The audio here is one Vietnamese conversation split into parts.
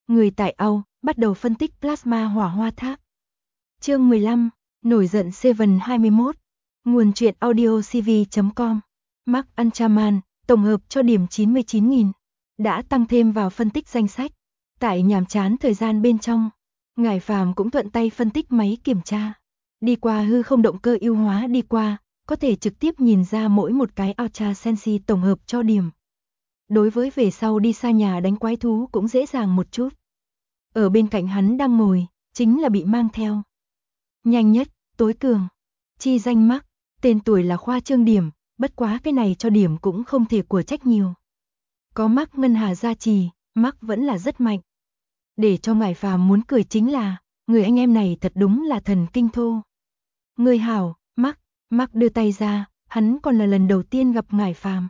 Người tại Âu bắt đầu phân tích plasma hỏa hoa tháp. Chương 15, nổi giận Seven 21. Nguồn truyện audio cv.com. Mark Anchaman, tổng hợp cho điểm 99.000. Đã tăng thêm vào phân tích danh sách. Tại nhàm chán thời gian bên trong, Ngải Phàm cũng thuận tay phân tích máy kiểm tra. Đi qua hư không động cơ ưu hóa đi qua, có thể trực tiếp nhìn ra mỗi một cái Ultra Sensi tổng hợp cho điểm. Đối với về sau đi xa nhà đánh quái thú cũng dễ dàng một chút. Ở bên cạnh hắn đang ngồi, chính là bị mang theo. Nhanh nhất, tối cường. Chi danh Mark, tên tuổi là khoa trương điểm, bất quá cái này cho điểm cũng không thể của trách nhiều. Có Mark Ngân Hà gia trì, Mark vẫn là rất mạnh. Để cho Ngải Phàm muốn cười chính là, người anh em này thật đúng là thần kinh thô. Người hảo, Mark đưa tay ra, hắn còn là lần đầu tiên gặp Ngải Phàm.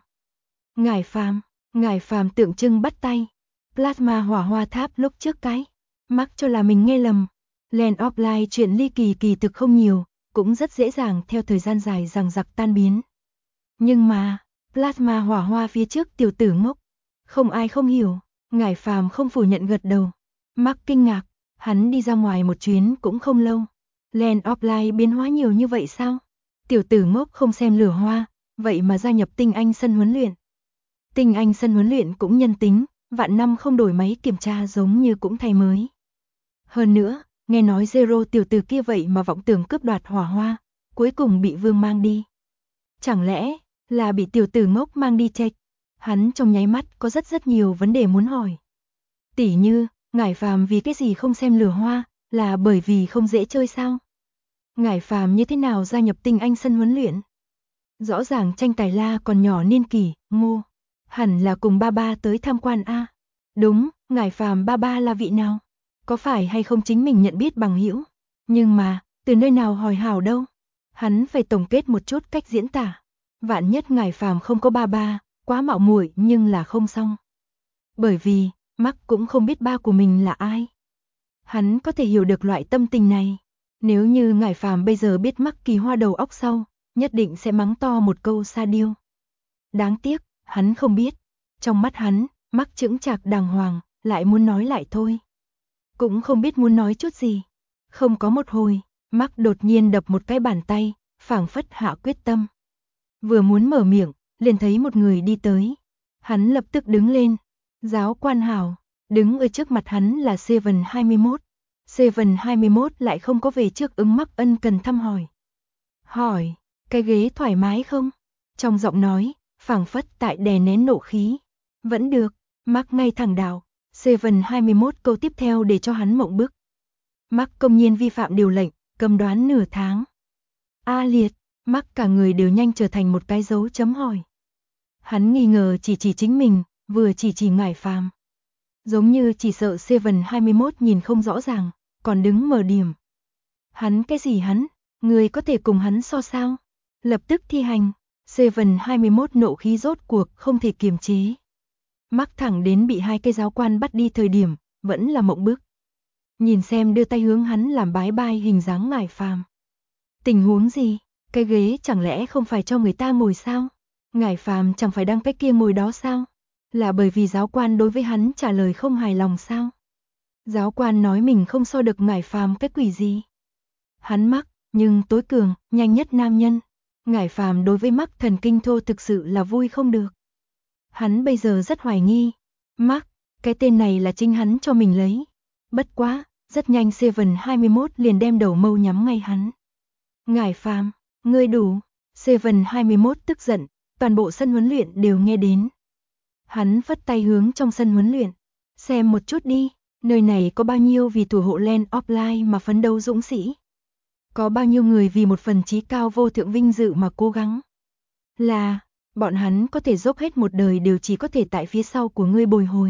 Ngải Phàm tượng trưng bắt tay. Plasma hỏa hoa tháp lúc trước cái. Mark cho là mình nghe lầm. Land of Light chuyện ly kỳ kỳ thực không nhiều, cũng rất dễ dàng theo thời gian dài dằng dặc tan biến. Nhưng mà, plasma hỏa hoa phía trước tiểu tử ngốc. Không ai không hiểu, Ngải Phàm không phủ nhận gật đầu. Mark kinh ngạc, hắn đi ra ngoài một chuyến cũng không lâu. Land of Light biến hóa nhiều như vậy sao? Tiểu tử ngốc không xem lửa hoa, vậy mà gia nhập Tinh Anh sân huấn luyện. Tinh Anh sân huấn luyện cũng nhân tính, vạn năm không đổi máy kiểm tra giống như cũng thay mới. Hơn nữa, nghe nói Zero tiểu tử kia vậy mà vọng tưởng cướp đoạt hỏa hoa, cuối cùng bị Vương mang đi. Chẳng lẽ là bị tiểu tử ngốc mang đi chệch? Hắn trong nháy mắt có rất nhiều vấn đề muốn hỏi. Tỉ như, Ngải Phàm vì cái gì không xem lửa hoa, là bởi vì không dễ chơi sao? Ngải Phàm như thế nào gia nhập Tinh Anh sân huấn luyện? Rõ ràng Tranh Tài La còn nhỏ niên kỷ, ngô. Hẳn là cùng ba ba tới tham quan a. Đúng, Ngải Phàm ba ba là vị nào? Có phải hay không chính mình nhận biết bằng hữu? Nhưng mà, từ nơi nào hỏi hảo đâu? Hắn phải tổng kết một chút cách diễn tả. Vạn nhất Ngải Phàm không có ba ba, quá mạo muội nhưng là không xong. Bởi vì, Mark cũng không biết ba của mình là ai. Hắn có thể hiểu được loại tâm tình này. Nếu như Ngải Phàm bây giờ biết Mark kỳ hoa đầu óc sau, nhất định sẽ mắng to một câu sa điêu. Đáng tiếc, hắn không biết. Trong mắt hắn, Mark chững chạc đàng hoàng, lại muốn nói lại thôi. Cũng không biết muốn nói chút gì. Không có một hồi, Mark đột nhiên đập một cái bàn tay, phảng phất hạ quyết tâm. Vừa muốn mở miệng, liền thấy một người đi tới. Hắn lập tức đứng lên. Giáo quan hảo, đứng ở trước mặt hắn là Seven 21. Seven 21 lại không có về trước ứng Mark ân cần thăm hỏi. Hỏi, cái ghế thoải mái không? Trong giọng nói, phảng phất tại đè nén nộ khí. Vẫn được, Mark ngay thẳng đạo. Seven 21 câu tiếp theo để cho hắn mộng bức. Mark công nhiên vi phạm điều lệnh, cầm đoán nửa tháng. A liệt, Mark cả người đều nhanh trở thành một cái dấu chấm hỏi. Hắn nghi ngờ chỉ chính mình, vừa chỉ Ngải Phàm. Giống như chỉ sợ Seven 21 nhìn không rõ ràng, còn đứng mở điểm. Hắn cái gì hắn, người có thể cùng hắn so sao? Lập tức thi hành, Seven 21 nộ khí rốt cuộc không thể kiềm chế. Mark thẳng đến bị hai cái giáo quan bắt đi thời điểm, vẫn là mộng bức. Nhìn xem đưa tay hướng hắn làm bái bai hình dáng Ngải Phàm. Tình huống gì? Cái ghế chẳng lẽ không phải cho người ta ngồi sao? Ngải Phàm chẳng phải đang cái kia ngồi đó sao? Là bởi vì giáo quan đối với hắn trả lời không hài lòng sao? Giáo quan nói mình không so được Ngải Phàm cái quỷ gì? Hắn Mark, nhưng tối cường, nhanh nhất nam nhân. Ngải Phàm đối với Mark thần kinh thô thực sự là vui không được. Hắn bây giờ rất hoài nghi. Mark, cái tên này là chính hắn cho mình lấy. Bất quá, rất nhanh Seven 21 liền đem đầu mâu nhắm ngay hắn. Ngải Phàm, ngươi đủ. Seven 21 tức giận, toàn bộ sân huấn luyện đều nghe đến. Hắn phất tay hướng trong sân huấn luyện. Xem một chút đi, nơi này có bao nhiêu vì thủ hộ Land of Light mà phấn đấu dũng sĩ. Có bao nhiêu người vì một phần chí cao vô thượng vinh dự mà cố gắng. Là, bọn hắn có thể dốc hết một đời đều chỉ có thể tại phía sau của ngươi bồi hồi.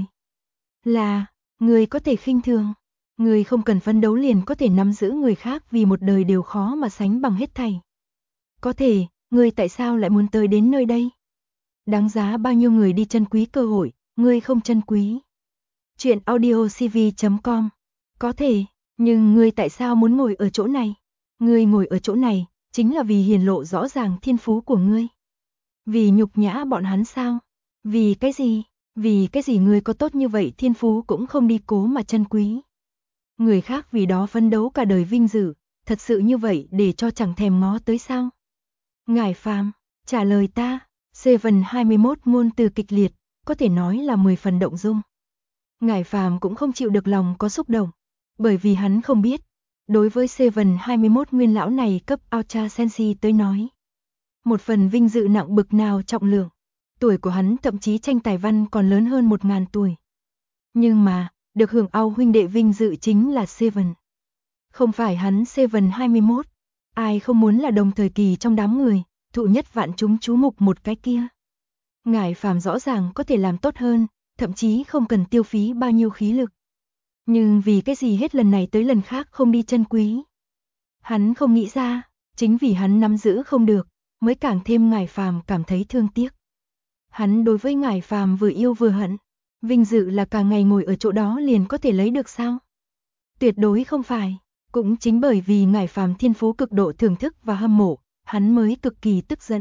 Là, ngươi có thể khinh thường. Ngươi không cần phấn đấu liền có thể nắm giữ người khác vì một đời đều khó mà sánh bằng hết thảy. Có thể, ngươi tại sao lại muốn tới đến nơi đây? Đáng giá bao nhiêu người đi trân quý cơ hội, ngươi không trân quý. Chuyện audio cv.com. Có thể, nhưng ngươi tại sao muốn ngồi ở chỗ này? Ngươi ngồi ở chỗ này, chính là vì hiển lộ rõ ràng thiên phú của ngươi. Vì nhục nhã bọn hắn sao? Vì cái gì? Vì cái gì ngươi có tốt như vậy thiên phú cũng không đi cố mà trân quý. Người khác vì đó phấn đấu cả đời vinh dự, thật sự như vậy để cho chẳng thèm ngó tới sao? Ngải Phàm, trả lời ta. Seven 21 ngôn từ kịch liệt, có thể nói là 10 phần động dung. Ngải Phàm cũng không chịu được lòng có xúc động, bởi vì hắn không biết, đối với Seven 21 nguyên lão này cấp Ultra Sensi tới nói, một phần vinh dự nặng bực nào trọng lượng. Tuổi của hắn thậm chí tranh tài văn còn lớn hơn 1000 tuổi. Nhưng mà, được hưởng ao huynh đệ vinh dự chính là Seven. Không phải hắn Seven 21, ai không muốn là đồng thời kỳ trong đám người, thụ nhất vạn chúng chú mục một cái kia. Ngải Phàm rõ ràng có thể làm tốt hơn, thậm chí không cần tiêu phí bao nhiêu khí lực. Nhưng vì cái gì hết lần này tới lần khác không đi trân quý. Hắn không nghĩ ra, chính vì hắn nắm giữ không được, mới càng thêm Ngải Phàm cảm thấy thương tiếc. Hắn đối với Ngải Phàm vừa yêu vừa hận, vinh dự là cả ngày ngồi ở chỗ đó liền có thể lấy được sao? Tuyệt đối không phải, cũng chính bởi vì Ngải Phàm thiên phú cực độ thưởng thức và hâm mộ, hắn mới cực kỳ tức giận.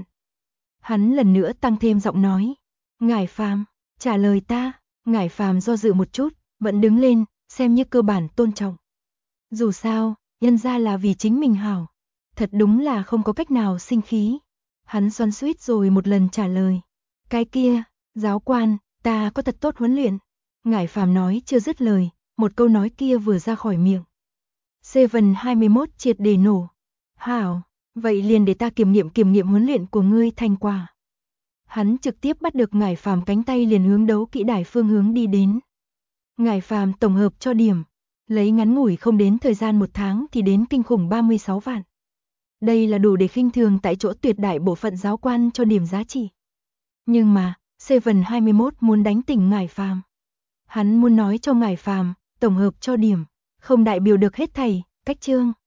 Hắn lần nữa tăng thêm giọng nói, Ngải Phàm, trả lời ta. Ngải Phàm do dự một chút, vẫn đứng lên, xem như cơ bản tôn trọng. Dù sao, nhân ra là vì chính mình hảo, thật đúng là không có cách nào sinh khí. Hắn xoắn xuýt rồi một lần trả lời, cái kia, giáo quan, ta có thật tốt huấn luyện. Ngải Phàm nói chưa dứt lời, một câu nói kia vừa ra khỏi miệng. Seven 21 triệt để nổ. Hảo, vậy liền để ta kiểm nghiệm huấn luyện của ngươi thành quả. Hắn trực tiếp bắt được Ngải Phàm cánh tay liền hướng đấu kỹ đài phương hướng đi đến. Ngải Phàm tổng hợp cho điểm, lấy ngắn ngủi không đến thời gian 1 tháng thì đến kinh khủng 36 vạn. Đây là đủ để khinh thường tại chỗ tuyệt đại bộ phận giáo quan cho điểm giá trị. Nhưng mà, Seven 21 muốn đánh tỉnh Ngải Phàm. Hắn muốn nói cho Ngải Phàm, tổng hợp cho điểm, không đại biểu được hết thảy, cách chương.